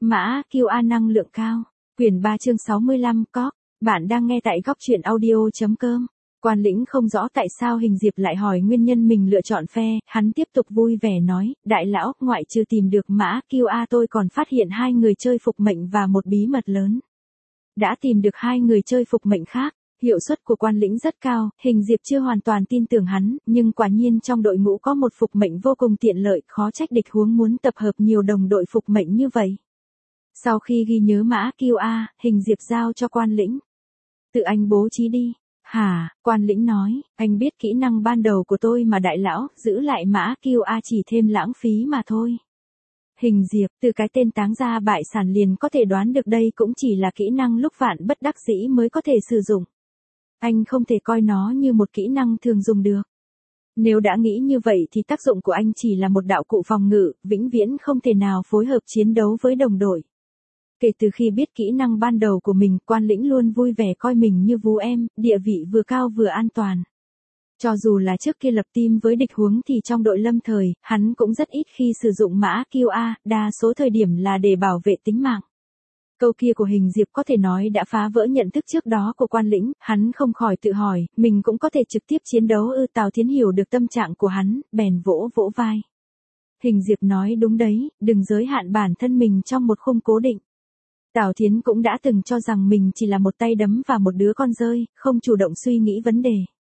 Mã QA năng lượng cao. Quyển 3 chương 65 có. Bạn đang nghe tại góc truyện audio.com. Quan Lĩnh không rõ tại sao Hình Diệp lại hỏi nguyên nhân mình lựa chọn phe, hắn tiếp tục vui vẻ nói, đại lão, ngoại trừ tìm được Mã QA tôi còn phát hiện hai người chơi phục mệnh và một bí mật lớn. Đã tìm được hai người chơi phục mệnh khác. Hiệu suất của Quan Lĩnh rất cao, Hình Diệp chưa hoàn toàn tin tưởng hắn, nhưng quả nhiên trong đội ngũ có một phục mệnh vô cùng tiện lợi, khó trách địch huống muốn tập hợp nhiều đồng đội phục mệnh như vậy. Sau khi ghi nhớ Mã QA, Hình Diệp giao cho Quan Lĩnh. Tự anh bố trí đi. Hả, Quan Lĩnh nói, anh biết kỹ năng ban đầu của tôi mà đại lão, giữ lại Mã QA chỉ thêm lãng phí mà thôi. Hình Diệp, từ cái tên táng ra bại sản liền có thể đoán được đây cũng chỉ là kỹ năng lúc vạn bất đắc dĩ mới có thể sử dụng. Anh không thể coi nó như một kỹ năng thường dùng được. Nếu đã nghĩ như vậy thì tác dụng của anh chỉ là một đạo cụ phòng ngự, vĩnh viễn không thể nào phối hợp chiến đấu với đồng đội. Kể từ khi biết kỹ năng ban đầu của mình, Quan Lĩnh luôn vui vẻ coi mình như vú em, địa vị vừa cao vừa an toàn. Cho dù là trước kia lập team với địch huống thì trong đội lâm thời, hắn cũng rất ít khi sử dụng Mã QA, đa số thời điểm là để bảo vệ tính mạng. Câu kia của Hình Diệp có thể nói đã phá vỡ nhận thức trước đó của Quan Lĩnh, hắn không khỏi tự hỏi, mình cũng có thể trực tiếp chiến đấu ư? Tào Thiến hiểu được tâm trạng của hắn, bèn vỗ vỗ vai. Hình Diệp nói đúng đấy, đừng giới hạn bản thân mình trong một khung cố định. Tào Thiến cũng đã từng cho rằng mình chỉ là một tay đấm và một đứa con dơi, không chủ động suy nghĩ vấn đề.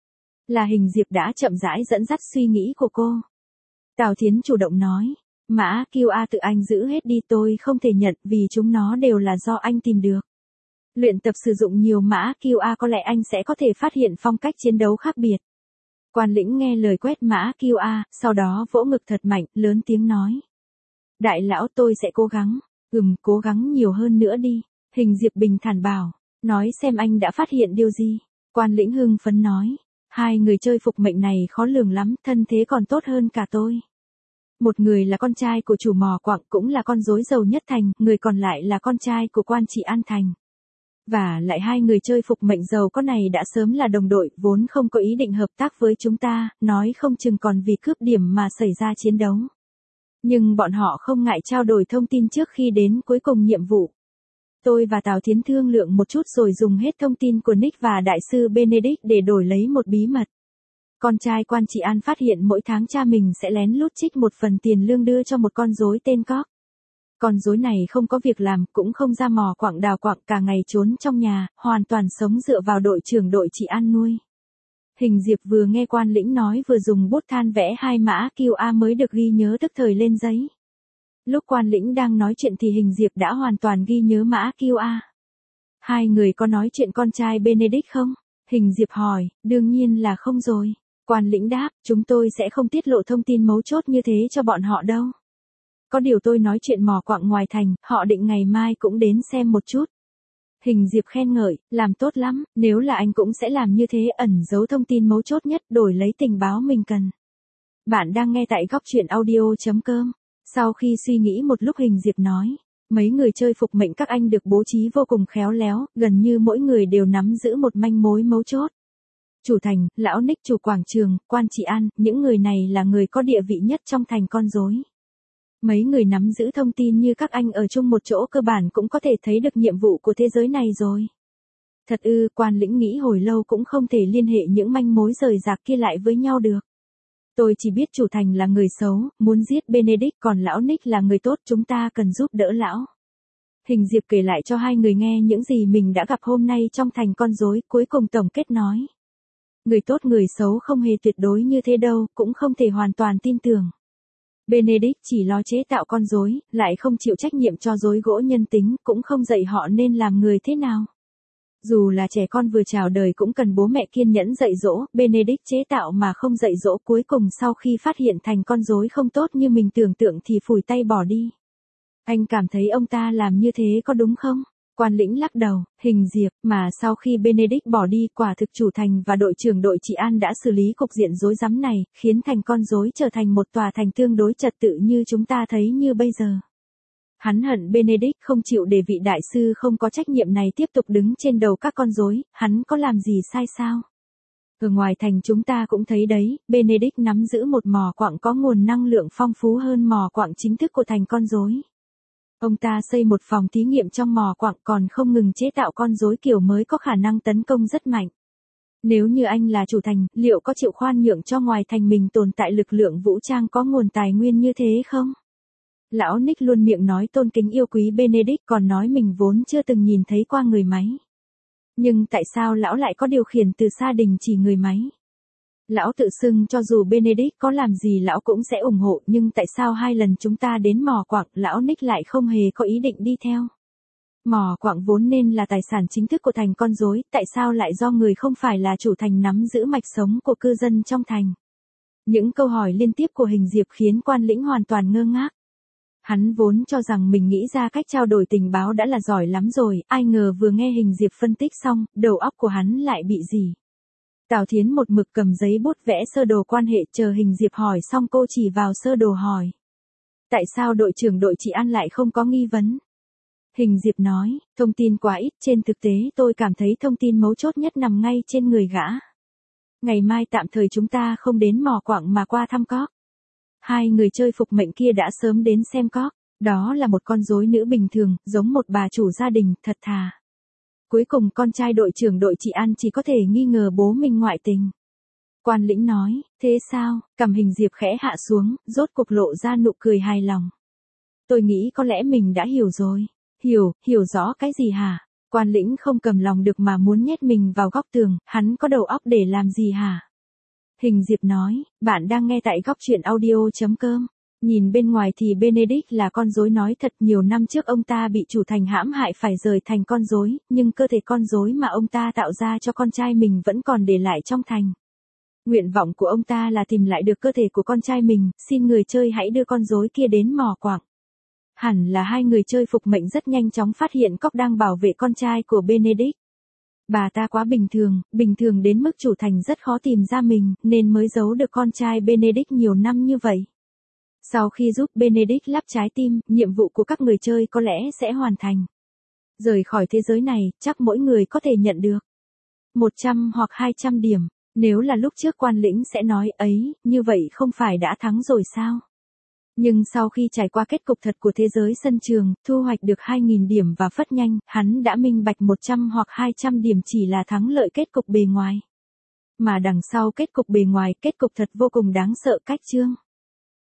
Là Hình Diệp đã chậm rãi dẫn dắt suy nghĩ của cô. Tào Thiến chủ động nói. Mã QA tự anh giữ hết đi, tôi không thể nhận vì chúng nó đều là do anh tìm được. Luyện tập sử dụng nhiều Mã QA có lẽ anh sẽ có thể phát hiện phong cách chiến đấu khác biệt. Quan Lĩnh nghe lời quét Mã QA, sau đó vỗ ngực thật mạnh, lớn tiếng nói. Đại lão, tôi sẽ cố gắng. Cố gắng nhiều hơn nữa đi. Hình Diệp bình thản bảo. Nói xem anh đã phát hiện điều gì. Quan Lĩnh hưng phấn nói. Hai người chơi phục mệnh này khó lường lắm, thân thế còn tốt hơn cả tôi. Một người là con trai của chủ mỏ quặng cũng là con rối giàu nhất thành, người còn lại là con trai của quan trị An Thành. Và lại hai người chơi phục mệnh giàu có này đã sớm là đồng đội, vốn không có ý định hợp tác với chúng ta, nói không chừng còn vì cướp điểm mà xảy ra chiến đấu. Nhưng bọn họ không ngại trao đổi thông tin trước khi đến cuối cùng nhiệm vụ. Tôi và Tào Thiến thương lượng một chút rồi dùng hết thông tin của Nick và đại sư Benedict để đổi lấy một bí mật. Con trai quan trị An phát hiện mỗi tháng cha mình sẽ lén lút trích một phần tiền lương đưa cho một con rối tên Cóc. Con rối này không có việc làm, cũng không ra mò quặng đào quặng, cả ngày trốn trong nhà, hoàn toàn sống dựa vào đội trưởng đội trị An nuôi. Hình Diệp vừa nghe Quan Lĩnh nói vừa dùng bút than vẽ hai Mã QA mới được ghi nhớ tức thời lên giấy. Lúc Quan Lĩnh đang nói chuyện thì Hình Diệp đã hoàn toàn ghi nhớ Mã QA. Hai người có nói chuyện con trai Benedict không? Hình Diệp hỏi, đương nhiên là không rồi. Quan Lĩnh đáp, chúng tôi sẽ không tiết lộ thông tin mấu chốt như thế cho bọn họ đâu. Có điều tôi nói chuyện mò quặng ngoài thành, họ định ngày mai cũng đến xem một chút. Hình Diệp khen ngợi, làm tốt lắm, nếu là anh cũng sẽ làm như thế, ẩn giấu thông tin mấu chốt nhất, đổi lấy tình báo mình cần. Bạn đang nghe tại góc truyện audio.com. Sau khi suy nghĩ một lúc Hình Diệp nói, mấy người chơi phục mệnh các anh được bố trí vô cùng khéo léo, gần như mỗi người đều nắm giữ một manh mối mấu chốt. Chủ thành, lão Nick chủ quảng trường, quan trị An, những người này là người có địa vị nhất trong thành con rối. Mấy người nắm giữ thông tin như các anh ở chung một chỗ cơ bản cũng có thể thấy được nhiệm vụ của thế giới này rồi. Thật ư? Quan Lĩnh nghĩ hồi lâu cũng không thể liên hệ những manh mối rời rạc kia lại với nhau được. Tôi chỉ biết chủ thành là người xấu, muốn giết Benedict, còn lão Nick là người tốt, chúng ta cần giúp đỡ lão. Hình Diệp kể lại cho hai người nghe những gì mình đã gặp hôm nay trong thành con rối, cuối cùng tổng kết nói. Người tốt người xấu không hề tuyệt đối như thế đâu, cũng không thể hoàn toàn tin tưởng. Benedict chỉ lo chế tạo con rối, lại không chịu trách nhiệm cho rối gỗ nhân tính, cũng không dạy họ nên làm người thế nào. Dù là trẻ con vừa chào đời cũng cần bố mẹ kiên nhẫn dạy dỗ, Benedict chế tạo mà không dạy dỗ, cuối cùng sau khi phát hiện thành con rối không tốt như mình tưởng tượng thì phủi tay bỏ đi. Anh cảm thấy ông ta làm như thế có đúng không? Quan Lĩnh lắc đầu. Hình Diệp, mà sau khi Benedict bỏ đi, quả thực chủ thành và đội trưởng đội trị An đã xử lý cục diện rối rắm này, khiến thành con rối trở thành một tòa thành tương đối trật tự như chúng ta thấy như bây giờ. Hắn hận Benedict không chịu để vị đại sư không có trách nhiệm này tiếp tục đứng trên đầu các con rối, hắn có làm gì sai sao? Ở ngoài thành chúng ta cũng thấy đấy, Benedict nắm giữ một mỏ quặng có nguồn năng lượng phong phú hơn mỏ quặng chính thức của thành con rối. Ông ta xây một phòng thí nghiệm trong mỏ quặng còn không ngừng chế tạo con rối kiểu mới có khả năng tấn công rất mạnh. Nếu như anh là chủ thành, liệu có chịu khoan nhượng cho ngoài thành mình tồn tại lực lượng vũ trang có nguồn tài nguyên như thế không? Lão Nick luôn miệng nói tôn kính yêu quý Benedict còn nói mình vốn chưa từng nhìn thấy qua người máy. Nhưng tại sao lão lại có điều khiển từ xa đình chỉ người máy? Lão tự xưng cho dù Benedict có làm gì lão cũng sẽ ủng hộ, nhưng tại sao 2 lần chúng ta đến mỏ quặng lão Nick lại không hề có ý định đi theo? Mỏ quặng vốn nên là tài sản chính thức của thành con rối, tại sao lại do người không phải là chủ thành nắm giữ mạch sống của cư dân trong thành? Những câu hỏi liên tiếp của Hình Diệp khiến Quan Lĩnh hoàn toàn ngơ ngác. Hắn vốn cho rằng mình nghĩ ra cách trao đổi tình báo đã là giỏi lắm rồi, ai ngờ vừa nghe Hình Diệp phân tích xong, đầu óc của hắn lại bị gì. Tào Thiến một mực cầm giấy bút vẽ sơ đồ quan hệ, chờ Hình Diệp hỏi xong cô chỉ vào sơ đồ hỏi. Tại sao đội trưởng đội trị an lại không có nghi vấn? Hình Diệp nói, thông tin quá ít, trên thực tế tôi cảm thấy thông tin mấu chốt nhất nằm ngay trên người gã. Ngày mai tạm thời chúng ta không đến mỏ quặng mà qua thăm Cóc. 2 người chơi phục mệnh kia đã sớm đến xem Cóc, đó là một con rối nữ bình thường, giống một bà chủ gia đình, thật thà. Cuối cùng con trai đội trưởng đội trị an chỉ có thể nghi ngờ bố mình ngoại tình. Quan Lĩnh nói, thế sao? Cằm Hình Diệp khẽ hạ xuống, rốt cuộc lộ ra nụ cười hài lòng. Tôi nghĩ có lẽ mình đã hiểu rồi. Hiểu rõ cái gì hả? Quan Lĩnh không cầm lòng được mà muốn nhét mình vào góc tường, hắn có đầu óc để làm gì hả? Hình Diệp nói, bạn đang nghe tại góc truyện audio.com. Nhìn bên ngoài thì Benedict là con rối nói thật, nhiều năm trước ông ta bị chủ thành hãm hại phải rời thành con rối, nhưng cơ thể con rối mà ông ta tạo ra cho con trai mình vẫn còn để lại trong thành. Nguyện vọng của ông ta là tìm lại được cơ thể của con trai mình, xin người chơi hãy đưa con rối kia đến mỏ quặng. Hẳn là 2 người chơi phục mệnh rất nhanh chóng phát hiện Cóc đang bảo vệ con trai của Benedict. Bà ta quá bình thường đến mức chủ thành rất khó tìm ra mình, nên mới giấu được con trai Benedict nhiều năm như vậy. Sau khi giúp Benedict lắp trái tim, nhiệm vụ của các người chơi có lẽ sẽ hoàn thành. Rời khỏi thế giới này, chắc mỗi người có thể nhận được 100 hoặc 200 điểm. Nếu là lúc trước Quan Lĩnh sẽ nói ấy, như vậy không phải đã thắng rồi sao? Nhưng sau khi trải qua kết cục thật của thế giới sân trường, thu hoạch được 2.000 điểm và phất nhanh, hắn đã minh bạch 100 hoặc 200 điểm chỉ là thắng lợi kết cục bề ngoài. Mà đằng sau kết cục bề ngoài, kết cục thật vô cùng đáng sợ cách chương.